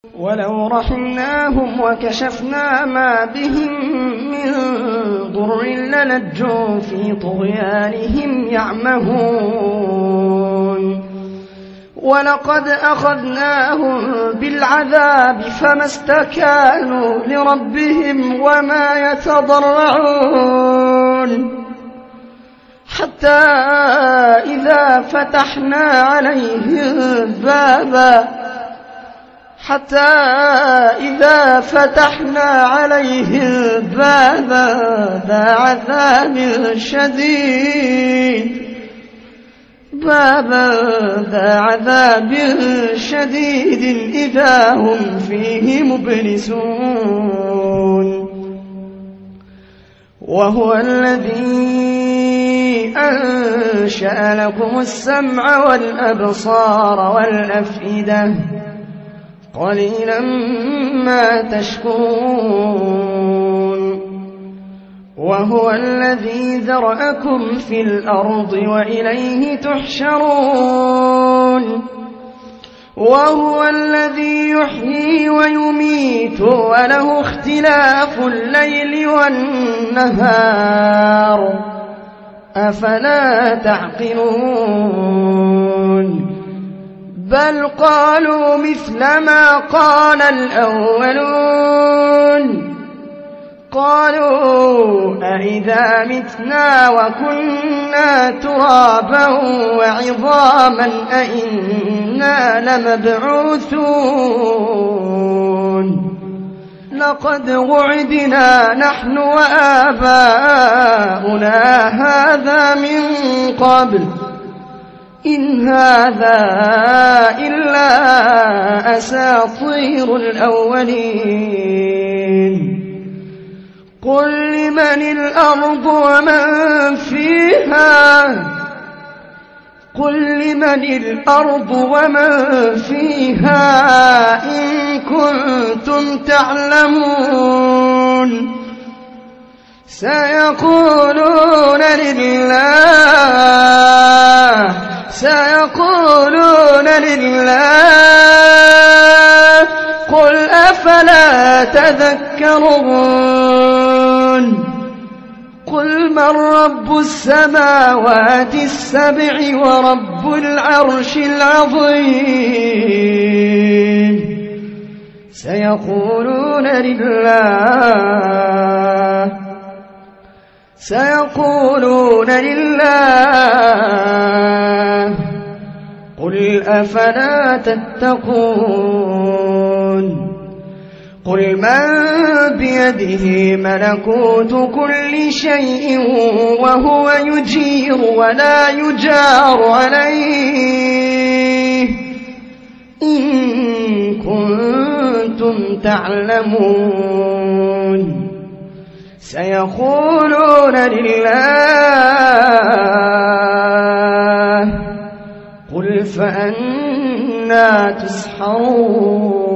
ولو رحمناهم وكشفنا ما بهم من ضر للجوا في طغيانهم يعمهون ولقد أخذناهم بالعذاب فما استكانوا لربهم وما يتضرعون حتى إذا فتحنا عليه بابا ذا عذاب شديد إذا هم فيه مبلسون وهو الذي أنشأ لكم السمع والأبصار والأفئدة قليلا ما تشكرون وهو الذي ذرأكم في الأرض وإليه تحشرون وهو الذي يحيي ويميت وله اختلاف الليل والنهار أفلا تعقلون بل قالوا مثل ما قال الأولون قالوا أئذا متنا وكنا ترابا وعظاما أئنا لمبعوثون لقد وعدنا نحن وآباؤنا هذا من قبل إن هذا إلا أساطير الأولين قل لمن الأرض ومن فيها إن كنتم تعلمون سيقولون لله قل أفلا تذكرون قل من رب السماوات السبع ورب العرش العظيم سيقولون لله قل أفلا تتقون قل من بيده ملكوت كل شيء وهو يجير ولا يجار عليه إن كنتم تعلمون سيقولون لله قل فأنى تسحرون